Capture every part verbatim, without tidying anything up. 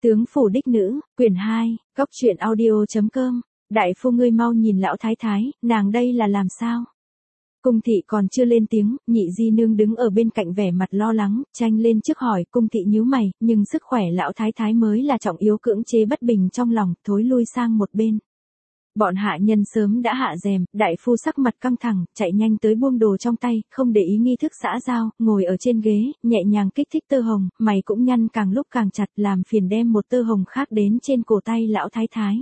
Tướng phủ đích nữ, quyển hai, góc truyện audio chấm com. Đại phu ngươi mau nhìn lão thái thái, nàng đây là làm sao? Cung thị còn chưa lên tiếng, nhị di nương đứng ở bên cạnh vẻ mặt lo lắng, tranh lên trước hỏi, cung thị nhíu mày, nhưng sức khỏe lão thái thái mới là trọng yếu, cưỡng chế bất bình trong lòng, thối lui sang một bên. Bọn hạ nhân sớm đã hạ rèm, đại phu sắc mặt căng thẳng, chạy nhanh tới buông đồ trong tay, không để ý nghi thức xã giao, ngồi ở trên ghế, nhẹ nhàng kích thích tơ hồng, mày cũng nhăn càng lúc càng chặt, làm phiền đem một tơ hồng khác đến trên cổ tay lão thái thái.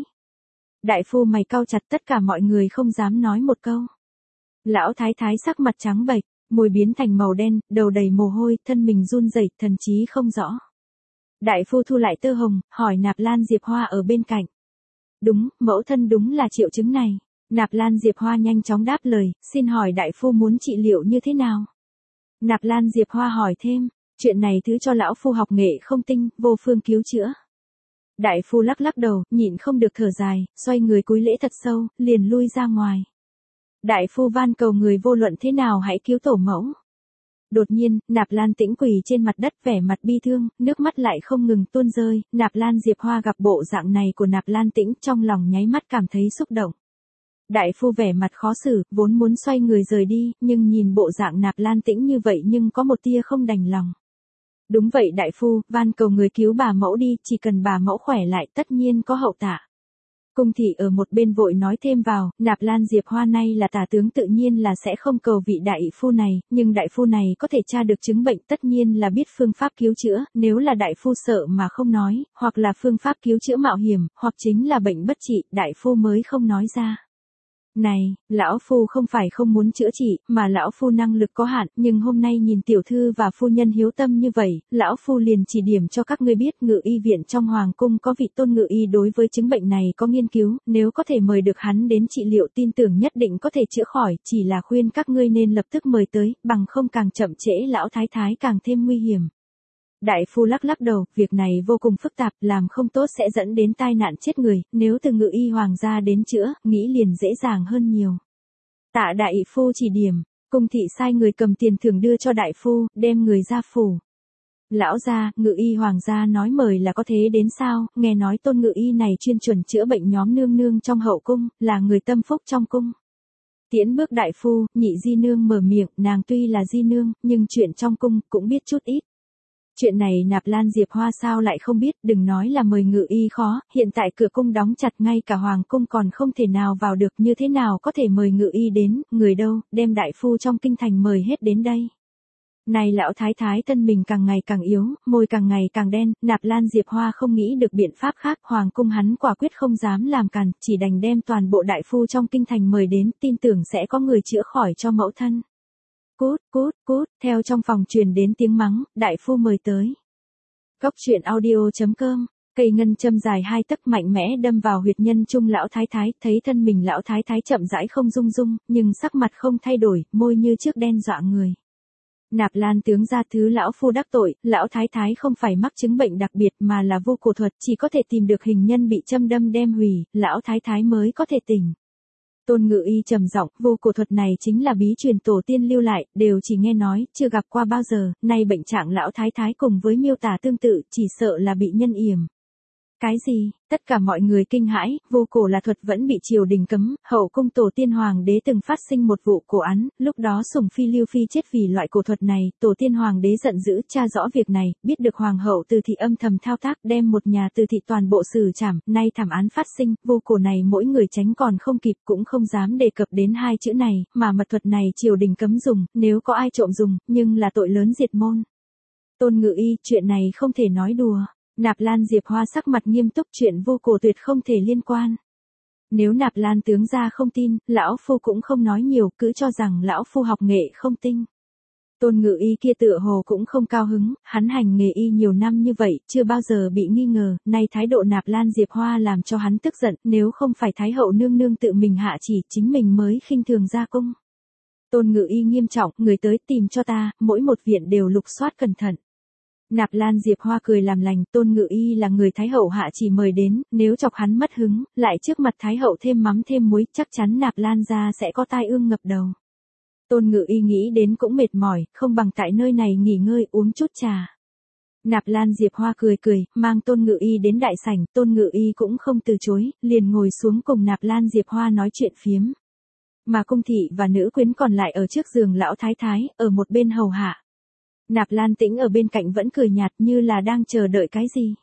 Đại phu mày cau chặt, tất cả mọi người không dám nói một câu. Lão thái thái sắc mặt trắng bệch, môi biến thành màu đen, đầu đầy mồ hôi, thân mình run rẩy, thần trí không rõ. Đại phu thu lại tơ hồng, hỏi Nạp Lan Diệp Hoa ở bên cạnh. Đúng, mẫu thân đúng là triệu chứng này. Nạp Lan Diệp Hoa nhanh chóng đáp lời, xin hỏi đại phu muốn trị liệu như thế nào? Nạp Lan Diệp Hoa hỏi thêm, chuyện này thứ cho lão phu học nghệ không tinh, vô phương cứu chữa. Đại phu lắc lắc đầu, nhịn không được thở dài, xoay người cúi lễ thật sâu, liền lui ra ngoài. Đại phu van cầu người vô luận thế nào hãy cứu tổ mẫu. Đột nhiên, Nạp Lan Tĩnh quỳ trên mặt đất vẻ mặt bi thương, nước mắt lại không ngừng tuôn rơi, Nạp Lan Diệp Hoa gặp bộ dạng này của Nạp Lan Tĩnh trong lòng nháy mắt cảm thấy xúc động. Đại phu vẻ mặt khó xử, vốn muốn xoay người rời đi, nhưng nhìn bộ dạng Nạp Lan Tĩnh như vậy nhưng có một tia không đành lòng. Đúng vậy đại phu, van cầu người cứu bà mẫu đi, chỉ cần bà mẫu khỏe lại tất nhiên có hậu tạ. Cung thị ở một bên vội nói thêm vào, Nạp Lan Diệp Hoa nay là tả tướng tự nhiên là sẽ không cầu vị đại phu này, nhưng đại phu này có thể tra được chứng bệnh tất nhiên là biết phương pháp cứu chữa, nếu là đại phu sợ mà không nói, hoặc là phương pháp cứu chữa mạo hiểm, hoặc chính là bệnh bất trị, đại phu mới không nói ra. Này, lão phu không phải không muốn chữa trị, mà lão phu năng lực có hạn, nhưng hôm nay nhìn tiểu thư và phu nhân hiếu tâm như vậy, lão phu liền chỉ điểm cho các ngươi biết ngự y viện trong hoàng cung có vị tôn ngự y đối với chứng bệnh này có nghiên cứu, nếu có thể mời được hắn đến trị liệu tin tưởng nhất định có thể chữa khỏi, chỉ là khuyên các ngươi nên lập tức mời tới, bằng không càng chậm trễ lão thái thái càng thêm nguy hiểm. Đại phu lắc lắc đầu, việc này vô cùng phức tạp, làm không tốt sẽ dẫn đến tai nạn chết người, nếu từ ngự y hoàng gia đến chữa, nghĩ liền dễ dàng hơn nhiều. Tạ đại phu chỉ điểm, cung thị sai người cầm tiền thưởng đưa cho đại phu, đem người ra phủ. Lão gia, ngự y hoàng gia nói mời là có thế đến sao, nghe nói tôn ngự y này chuyên chuẩn chữa bệnh nhóm nương nương trong hậu cung, là người tâm phúc trong cung. Tiễn bước đại phu, nhị di nương mở miệng, nàng tuy là di nương, nhưng chuyện trong cung cũng biết chút ít. Chuyện này Nạp Lan Diệp Hoa sao lại không biết, đừng nói là mời ngự y khó, hiện tại cửa cung đóng chặt ngay cả hoàng cung còn không thể nào vào được, như thế nào có thể mời ngự y đến, người đâu, đem đại phu trong kinh thành mời hết đến đây. Này lão thái thái thân mình càng ngày càng yếu, môi càng ngày càng đen, Nạp Lan Diệp Hoa không nghĩ được biện pháp khác, hoàng cung hắn quả quyết không dám làm càn, chỉ đành đem toàn bộ đại phu trong kinh thành mời đến, tin tưởng sẽ có người chữa khỏi cho mẫu thân. Cút, cút, cút, theo trong phòng truyền đến tiếng mắng, đại phu mời tới. Góc truyện audio chấm com, cây ngân châm dài hai tấc mạnh mẽ đâm vào huyệt nhân trung lão thái thái, thấy thân mình lão thái thái chậm rãi không rung rung, nhưng sắc mặt không thay đổi, môi như trước đen dọa người. Nạp Lan tướng gia thứ lão phu đắc tội, lão thái thái không phải mắc chứng bệnh đặc biệt mà là vô cổ thuật, chỉ có thể tìm được hình nhân bị châm đâm đem hủy, lão thái thái mới có thể tỉnh. Tôn ngự y trầm giọng, vô cổ thuật này chính là bí truyền tổ tiên lưu lại, đều chỉ nghe nói, chưa gặp qua bao giờ, nay bệnh trạng lão thái thái cùng với miêu tả tương tự, chỉ sợ là bị nhân yểm. Cái gì? Tất cả mọi người kinh hãi, vô cổ là thuật vẫn bị triều đình cấm, hậu cung tổ tiên hoàng đế từng phát sinh một vụ cổ án, lúc đó Sủng Phi Lưu Phi chết vì loại cổ thuật này, tổ tiên hoàng đế giận dữ tra rõ việc này, biết được hoàng hậu Từ Thị âm thầm thao tác đem một nhà Từ Thị toàn bộ xử trảm, nay thảm án phát sinh, vô cổ này mỗi người tránh còn không kịp cũng không dám đề cập đến hai chữ này, mà mật thuật này triều đình cấm dùng, nếu có ai trộm dùng, nhưng là tội lớn diệt môn. Tôn ngự y, chuyện này không thể nói đùa. Nạp Lan Diệp Hoa sắc mặt nghiêm túc, chuyện vô cổ tuyệt không thể liên quan. Nếu Nạp Lan tướng gia không tin, lão phu cũng không nói nhiều, cứ cho rằng lão phu học nghệ không tinh. Tôn ngự y kia tựa hồ cũng không cao hứng, hắn hành nghề y nhiều năm như vậy, chưa bao giờ bị nghi ngờ, nay thái độ Nạp Lan Diệp Hoa làm cho hắn tức giận, nếu không phải thái hậu nương nương tự mình hạ chỉ, chính mình mới khinh thường ra cung. Tôn ngự y nghiêm trọng, người tới tìm cho ta, mỗi một viện đều lục soát cẩn thận. Nạp Lan Diệp Hoa cười làm lành, Tôn ngự y là người thái hậu hạ chỉ mời đến, nếu chọc hắn mất hứng, lại trước mặt thái hậu thêm mắm thêm muối, chắc chắn Nạp Lan gia sẽ có tai ương ngập đầu. Tôn ngự y nghĩ đến cũng mệt mỏi, không bằng tại nơi này nghỉ ngơi uống chút trà. Nạp Lan Diệp Hoa cười cười, mang Tôn Ngự Y đến đại sảnh, Tôn Ngự Y cũng không từ chối, liền ngồi xuống cùng Nạp Lan Diệp Hoa nói chuyện phiếm. Mà cung thị và nữ quyến còn lại ở trước giường lão thái thái, ở một bên hầu hạ. Nạp Lan Tĩnh ở bên cạnh vẫn cười nhạt như là đang chờ đợi cái gì.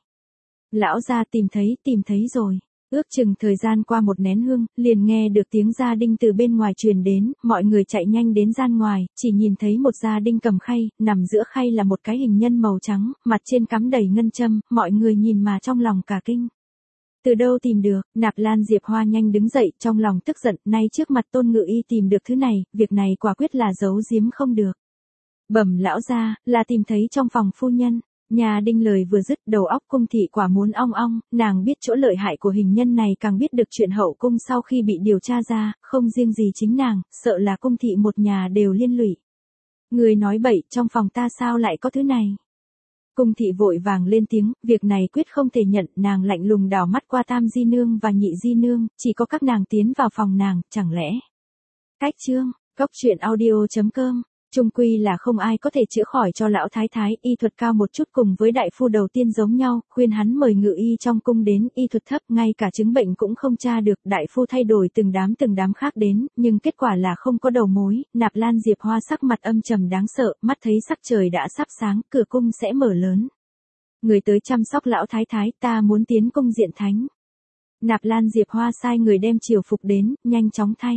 Lão gia tìm thấy, tìm thấy rồi. Ước chừng thời gian qua một nén hương, liền nghe được tiếng gia đinh từ bên ngoài truyền đến, mọi người chạy nhanh đến gian ngoài, chỉ nhìn thấy một gia đinh cầm khay, nằm giữa khay là một cái hình nhân màu trắng, mặt trên cắm đầy ngân châm, mọi người nhìn mà trong lòng cả kinh. Từ đâu tìm được, Nạp Lan Diệp Hoa nhanh đứng dậy, trong lòng tức giận, nay trước mặt Tôn Ngự Y tìm được thứ này, việc này quả quyết là giấu giếm không được. Bẩm lão gia, là tìm thấy trong phòng phu nhân. Nhà đinh lời vừa dứt, đầu óc cung thị quả muốn ong ong, nàng biết chỗ lợi hại của hình nhân này, càng biết được chuyện hậu cung sau khi bị điều tra ra, không riêng gì chính nàng, sợ là cung thị một nhà đều liên lụy. Người nói bậy, trong phòng ta sao lại có thứ này? Cung thị vội vàng lên tiếng, việc này quyết không thể nhận, nàng lạnh lùng đảo mắt qua Tam Di Nương và Nhị Di Nương, chỉ có các nàng tiến vào phòng nàng, chẳng lẽ? Cách chương, góc truyện audio chấm com. Trung quy là không ai có thể chữa khỏi cho lão thái thái, y thuật cao một chút cùng với đại phu đầu tiên giống nhau, khuyên hắn mời ngự y trong cung đến, y thuật thấp, ngay cả chứng bệnh cũng không tra được, đại phu thay đổi từng đám từng đám khác đến, nhưng kết quả là không có đầu mối. Nạp Lan Diệp Hoa sắc mặt âm trầm đáng sợ, mắt thấy sắc trời đã sắp sáng, cửa cung sẽ mở lớn. Người tới chăm sóc lão thái thái, ta muốn tiến cung diện thánh. Nạp Lan Diệp Hoa sai người đem triều phục đến, nhanh chóng thay.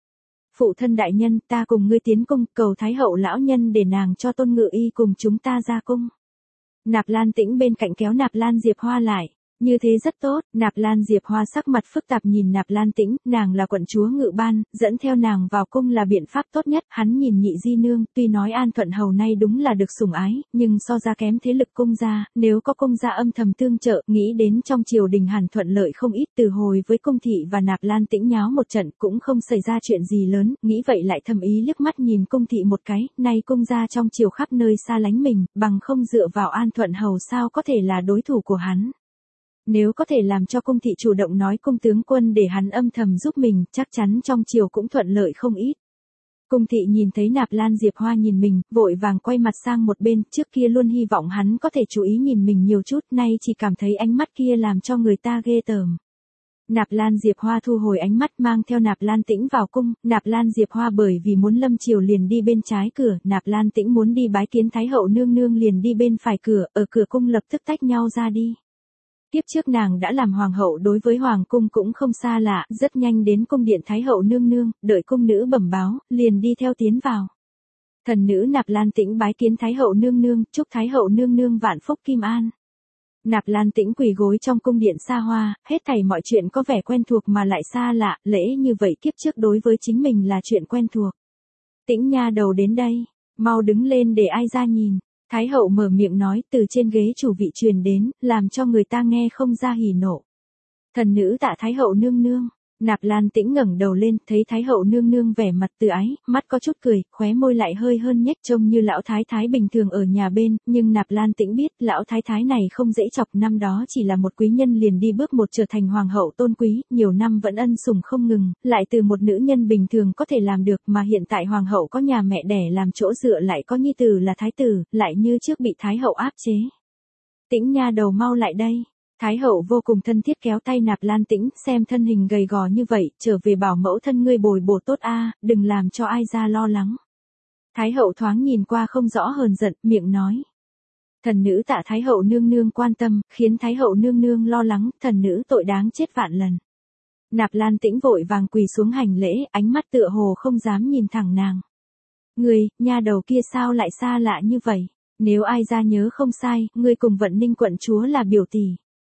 Phụ thân đại nhân, ta cùng ngươi tiến cung, cầu Thái hậu lão nhân để nàng cho Tôn Ngự Y cùng chúng ta ra cung. Nạp Lan Tĩnh bên cạnh kéo Nạp Lan Diệp Hoa lại. Như thế rất tốt, Nạp Lan Diệp Hoa sắc mặt phức tạp nhìn Nạp Lan Tĩnh, nàng là quận chúa Ngự Ban, dẫn theo nàng vào cung là biện pháp tốt nhất, hắn nhìn Nhị Di Nương, tuy nói An Thuận hầu nay đúng là được sủng ái, nhưng so ra kém thế lực cung gia, nếu có cung gia âm thầm tương trợ, nghĩ đến trong triều đình hẳn thuận lợi không ít, từ hồi với cung thị và Nạp Lan Tĩnh nháo một trận, cũng không xảy ra chuyện gì lớn, nghĩ vậy lại thầm ý liếc mắt nhìn cung thị một cái, nay cung gia trong triều khắp nơi xa lánh mình, bằng không dựa vào An Thuận hầu sao có thể là đối thủ của hắn. Nếu có thể làm cho cung thị chủ động nói cung tướng quân để hắn âm thầm giúp mình, chắc chắn trong triều cũng thuận lợi không ít. Cung thị nhìn thấy Nạp Lan Diệp Hoa nhìn mình, vội vàng quay mặt sang một bên, trước kia luôn hy vọng hắn có thể chú ý nhìn mình nhiều chút, nay chỉ cảm thấy ánh mắt kia làm cho người ta ghê tởm. Nạp Lan Diệp Hoa thu hồi ánh mắt mang theo Nạp Lan Tĩnh vào cung, Nạp Lan Diệp Hoa bởi vì muốn lâm triều liền đi bên trái cửa, Nạp Lan Tĩnh muốn đi bái kiến Thái hậu nương nương liền đi bên phải cửa, ở cửa cung lập tức tách nhau ra đi. Tiếp trước nàng đã làm hoàng hậu đối với hoàng cung cũng không xa lạ, rất nhanh đến cung điện Thái hậu nương nương, đợi cung nữ bẩm báo, liền đi theo tiến vào. Thần nữ Nạp Lan Tĩnh bái kiến Thái hậu nương nương, chúc Thái hậu nương nương vạn phúc kim an. Nạp Lan Tĩnh quỳ gối trong cung điện xa hoa, hết thảy mọi chuyện có vẻ quen thuộc mà lại xa lạ, lễ như vậy kiếp trước đối với chính mình là chuyện quen thuộc. Tĩnh nha đầu đến đây, mau đứng lên để ai ra nhìn. Thái hậu mở miệng nói, từ trên ghế chủ vị truyền đến, làm cho người ta nghe không ra hỉ nộ. Thần nữ tạ Thái hậu nương nương. Nạp Lan Tĩnh ngẩng đầu lên, thấy Thái hậu nương nương vẻ mặt từ ái, mắt có chút cười, khóe môi lại hơi hơn nhếch, trông như lão thái thái bình thường ở nhà bên, nhưng Nạp Lan Tĩnh biết, lão thái thái này không dễ chọc, năm đó chỉ là một quý nhân liền đi bước một trở thành hoàng hậu tôn quý, nhiều năm vẫn ân sủng không ngừng, lại từ một nữ nhân bình thường có thể làm được, mà hiện tại hoàng hậu có nhà mẹ đẻ làm chỗ dựa, lại có nhi tử là thái tử, lại như trước bị thái hậu áp chế. Tĩnh nha đầu mau lại đây. Thái hậu vô cùng thân thiết kéo tay Nạp Lan Tĩnh, xem thân hình gầy gò như vậy, trở về bảo mẫu thân ngươi bồi bổ tốt a, đừng làm cho ai ra lo lắng. Thái hậu thoáng nhìn qua không rõ hờn giận, miệng nói. Thần nữ tạ Thái hậu nương nương quan tâm, khiến Thái hậu nương nương lo lắng, thần nữ tội đáng chết vạn lần. Nạp Lan Tĩnh vội vàng quỳ xuống hành lễ, ánh mắt tựa hồ không dám nhìn thẳng nàng. Ngươi, nha đầu kia sao lại xa lạ như vậy? Nếu ai ra nhớ không sai, ngươi cùng Vận Ninh quận chúa là biểu tỷ.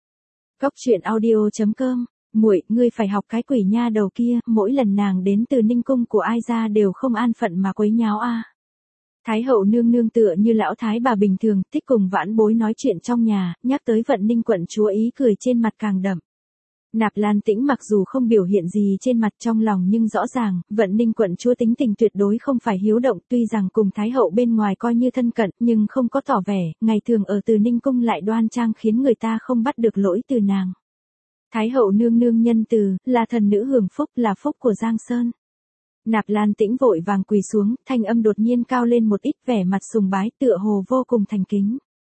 Góc truyện audio chấm com, muội, ngươi phải học cái quỷ nha đầu kia, mỗi lần nàng đến từ Ninh cung của ai ra đều không an phận mà quấy nháo a. Thái hậu nương nương tựa như lão thái bà bình thường, thích cùng vãn bối nói chuyện trong nhà, nhắc tới Vận Ninh quận chúa ý cười trên mặt càng đậm. Nạp Lan Tĩnh mặc dù không biểu hiện gì trên mặt trong lòng nhưng rõ ràng, Vận Ninh quận chúa tính tình tuyệt đối không phải hiếu động, tuy rằng cùng Thái hậu bên ngoài coi như thân cận, nhưng không có tỏ vẻ, ngày thường ở từ Ninh cung lại đoan trang khiến người ta không bắt được lỗi từ nàng. Thái hậu nương nương nhân từ, là thần nữ hưởng phúc, là phúc của Giang Sơn. Nạp Lan Tĩnh vội vàng quỳ xuống, thanh âm đột nhiên cao lên một ít, vẻ mặt sùng bái tựa hồ vô cùng thành kính.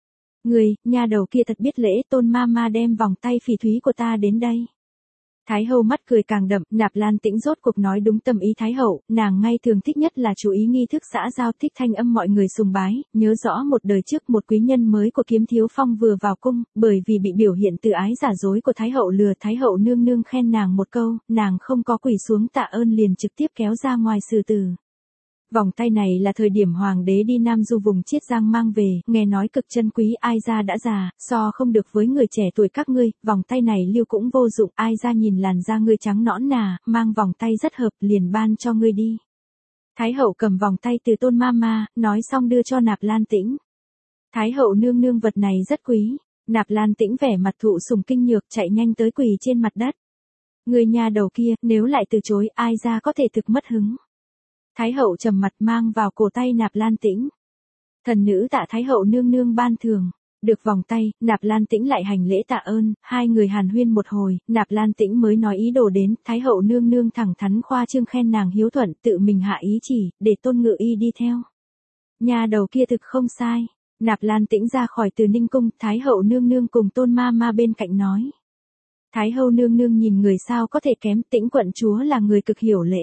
Người, nha đầu kia thật biết lễ, Tôn ma ma đem vòng tay phỉ thúy của ta đến đây. Thái hậu mắt cười càng đậm, Nạp Lan Tĩnh rốt cuộc nói đúng tâm ý Thái hậu, nàng ngay thường thích nhất là chú ý nghi thức xã giao, thích thanh âm mọi người sùng bái, nhớ rõ một đời trước một quý nhân mới của Kiếm Thiếu Phong vừa vào cung, bởi vì bị biểu hiện từ ái giả dối của Thái hậu lừa, Thái hậu nương nương khen nàng một câu, nàng không có quỳ xuống tạ ơn liền trực tiếp kéo ra ngoài xử tử. Vòng tay này là thời điểm hoàng đế đi Nam Du vùng Chiết Giang mang về, nghe nói cực chân quý, ai ra đã già, so không được với người trẻ tuổi các ngươi, vòng tay này lưu cũng vô dụng, ai ra nhìn làn da ngươi trắng nõn nà, mang vòng tay rất hợp, liền ban cho ngươi đi. Thái hậu cầm vòng tay từ Tôn ma ma, nói xong đưa cho Nạp Lan Tĩnh. Thái hậu nương nương vật này rất quý, Nạp Lan Tĩnh vẻ mặt thụ sùng kinh nhược chạy nhanh tới quỳ trên mặt đất. Người nhà đầu kia, nếu lại từ chối, ai ra có thể thực mất hứng. Thái hậu trầm mặt mang vào cổ tay Nạp Lan Tĩnh. Thần nữ tạ Thái hậu nương nương ban thường. Được vòng tay, Nạp Lan Tĩnh lại hành lễ tạ ơn, hai người hàn huyên một hồi, Nạp Lan Tĩnh mới nói ý đồ đến, Thái hậu nương nương thẳng thắn khoa trương khen nàng hiếu thuận, tự mình hạ ý chỉ, để Tôn Ngự Y đi theo. Nhà đầu kia thực không sai. Nạp Lan Tĩnh ra khỏi Từ Ninh cung, Thái hậu nương nương cùng Tôn ma ma bên cạnh nói. Thái hậu nương nương nhìn người sao có thể kém, Tĩnh quận chúa là người cực hiểu lễ.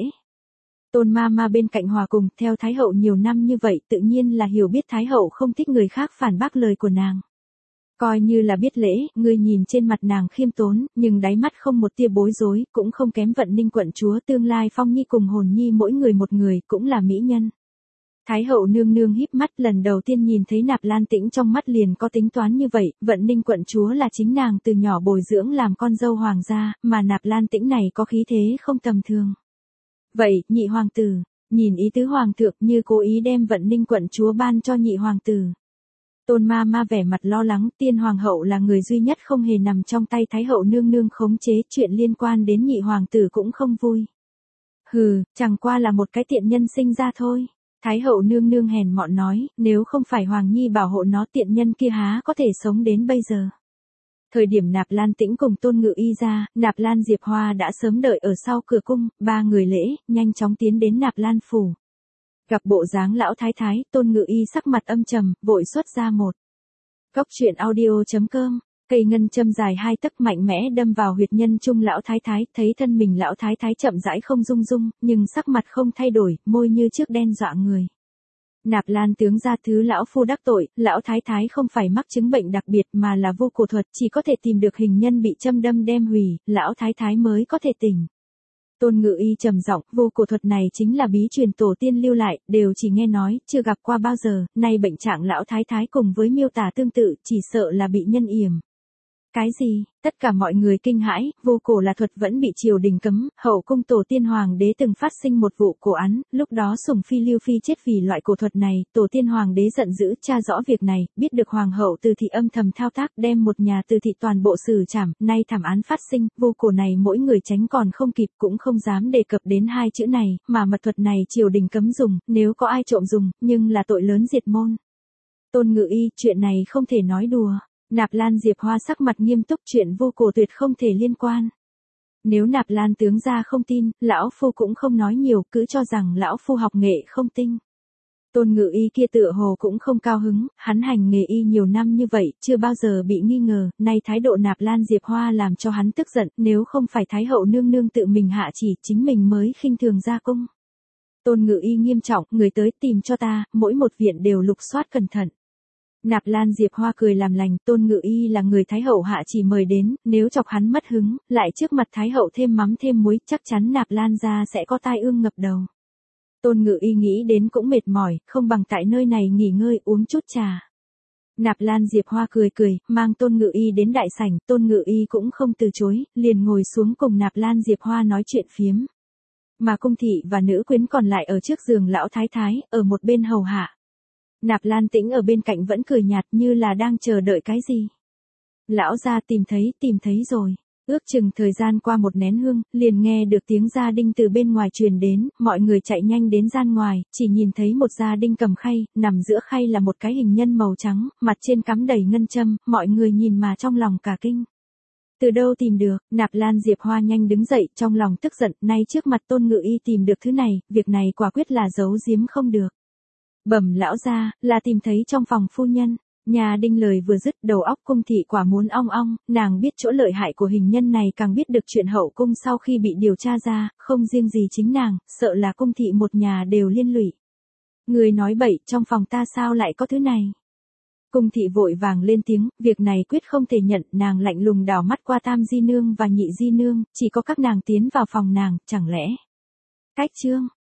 Tôn ma ma bên cạnh hòa cùng, theo Thái hậu nhiều năm như vậy tự nhiên là hiểu biết Thái hậu không thích người khác phản bác lời của nàng. Coi như là biết lễ, người nhìn trên mặt nàng khiêm tốn, nhưng đáy mắt không một tia bối rối, cũng không kém Vận Ninh quận chúa tương lai Phong Nhi cùng Hồn Nhi mỗi người một người, cũng là mỹ nhân. Thái hậu nương nương híp mắt lần đầu tiên nhìn thấy Nạp Lan Tĩnh trong mắt liền có tính toán như vậy, Vận Ninh quận chúa là chính nàng từ nhỏ bồi dưỡng làm con dâu hoàng gia, mà Nạp Lan Tĩnh này có khí thế không tầm thường. Vậy, nhị hoàng tử, nhìn ý tứ hoàng thượng như cố ý đem Vận Ninh quận chúa ban cho nhị hoàng tử. Tôn ma ma vẻ mặt lo lắng, tiên hoàng hậu là người duy nhất không hề nằm trong tay Thái hậu nương nương khống chế, chuyện liên quan đến nhị hoàng tử cũng không vui. Hừ, chẳng qua là một cái tiện nhân sinh ra thôi. Thái hậu nương nương hèn mọn nói, nếu không phải Hoàng Nhi bảo hộ nó tiện nhân kia há có thể sống đến bây giờ. Thời điểm Nạp Lan Tĩnh cùng Tôn Ngự Y ra, Nạp Lan Diệp Hoa đã sớm đợi ở sau cửa cung, ba người lễ, nhanh chóng tiến đến Nạp Lan phủ. Gặp bộ dáng lão thái thái, Tôn Ngự Y sắc mặt âm trầm, vội xuất ra một. Góc truyện audio chấm com, cây ngân châm dài hai tấc mạnh mẽ đâm vào huyệt nhân trung lão thái thái, thấy thân mình lão thái thái chậm rãi không rung rung, nhưng sắc mặt không thay đổi, môi như trước đen dọa người. Nạp Lan tướng ra thứ lão phu đắc tội, lão thái thái không phải mắc chứng bệnh đặc biệt mà là vô cổ thuật, chỉ có thể tìm được hình nhân bị châm đâm đem hủy, lão thái thái mới có thể tỉnh. Tôn Ngự Y trầm giọng, vô cổ thuật này chính là bí truyền tổ tiên lưu lại, đều chỉ nghe nói, chưa gặp qua bao giờ, nay bệnh trạng lão thái thái cùng với miêu tả tương tự, chỉ sợ là bị nhân yểm. Cái gì? Tất cả mọi người kinh hãi, vô cổ là thuật vẫn bị triều đình cấm, hậu cung tổ tiên hoàng đế từng phát sinh một vụ cổ án, lúc đó Sủng Phi Lưu Phi chết vì loại cổ thuật này, tổ tiên hoàng đế giận dữ tra rõ việc này, biết được hoàng hậu Từ thị âm thầm thao tác đem một nhà Từ thị toàn bộ xử trảm, nay thảm án phát sinh, vô cổ này mỗi người tránh còn không kịp cũng không dám đề cập đến hai chữ này, mà mật thuật này triều đình cấm dùng, nếu có ai trộm dùng, nhưng là tội lớn diệt môn. Tôn Ngự Y, chuyện này không thể nói đùa. Nạp Lan Diệp Hoa sắc mặt nghiêm túc, chuyện vô cổ tuyệt không thể liên quan. Nếu Nạp Lan tướng gia không tin, lão phu cũng không nói nhiều, cứ cho rằng lão phu học nghệ không tinh. Tôn Ngự Y kia tựa hồ cũng không cao hứng, hắn hành nghề y nhiều năm như vậy, chưa bao giờ bị nghi ngờ, nay thái độ Nạp Lan Diệp Hoa làm cho hắn tức giận, nếu không phải Thái hậu nương nương tự mình hạ chỉ, chính mình mới khinh thường ra cung. Tôn Ngự Y nghiêm trọng, người tới tìm cho ta, mỗi một viện đều lục soát cẩn thận. Nạp Lan Diệp Hoa cười làm lành, Tôn Ngự Y là người Thái hậu hạ chỉ mời đến, nếu chọc hắn mất hứng, lại trước mặt Thái hậu thêm mắm thêm muối, chắc chắn Nạp Lan gia sẽ có tai ương ngập đầu. Tôn Ngự Y nghĩ đến cũng mệt mỏi, không bằng tại nơi này nghỉ ngơi uống chút trà. Nạp Lan Diệp Hoa cười cười, mang Tôn Ngự Y đến đại sảnh, Tôn Ngự Y cũng không từ chối, liền ngồi xuống cùng Nạp Lan Diệp Hoa nói chuyện phiếm. Mà cung thị và nữ quyến còn lại ở trước giường lão thái thái, ở một bên hầu hạ. Nạp Lan Tĩnh ở bên cạnh vẫn cười nhạt như là đang chờ đợi cái gì. Lão gia tìm thấy, tìm thấy rồi. Ước chừng thời gian qua một nén hương, liền nghe được tiếng gia đinh từ bên ngoài truyền đến, mọi người chạy nhanh đến gian ngoài, chỉ nhìn thấy một gia đinh cầm khay, nằm giữa khay là một cái hình nhân màu trắng, mặt trên cắm đầy ngân châm, mọi người nhìn mà trong lòng cả kinh. Từ đâu tìm được, Nạp Lan Diệp Hoa nhanh đứng dậy, trong lòng tức giận, nay trước mặt Tôn Ngự Y tìm được thứ này, việc này quả quyết là giấu giếm không được. Bẩm lão gia, là tìm thấy trong phòng phu nhân. Nhà Đinh lời vừa dứt, đầu óc Cung thị quả muốn ong ong, nàng biết chỗ lợi hại của hình nhân này, càng biết được chuyện hậu cung sau khi bị điều tra ra, không riêng gì chính nàng, sợ là Cung thị một nhà đều liên lụy. Người nói bậy, trong phòng ta sao lại có thứ này? Cung thị vội vàng lên tiếng, việc này quyết không thể nhận, nàng lạnh lùng đảo mắt qua Tam Di Nương và Nhị Di Nương, chỉ có các nàng tiến vào phòng nàng, chẳng lẽ? Cách chương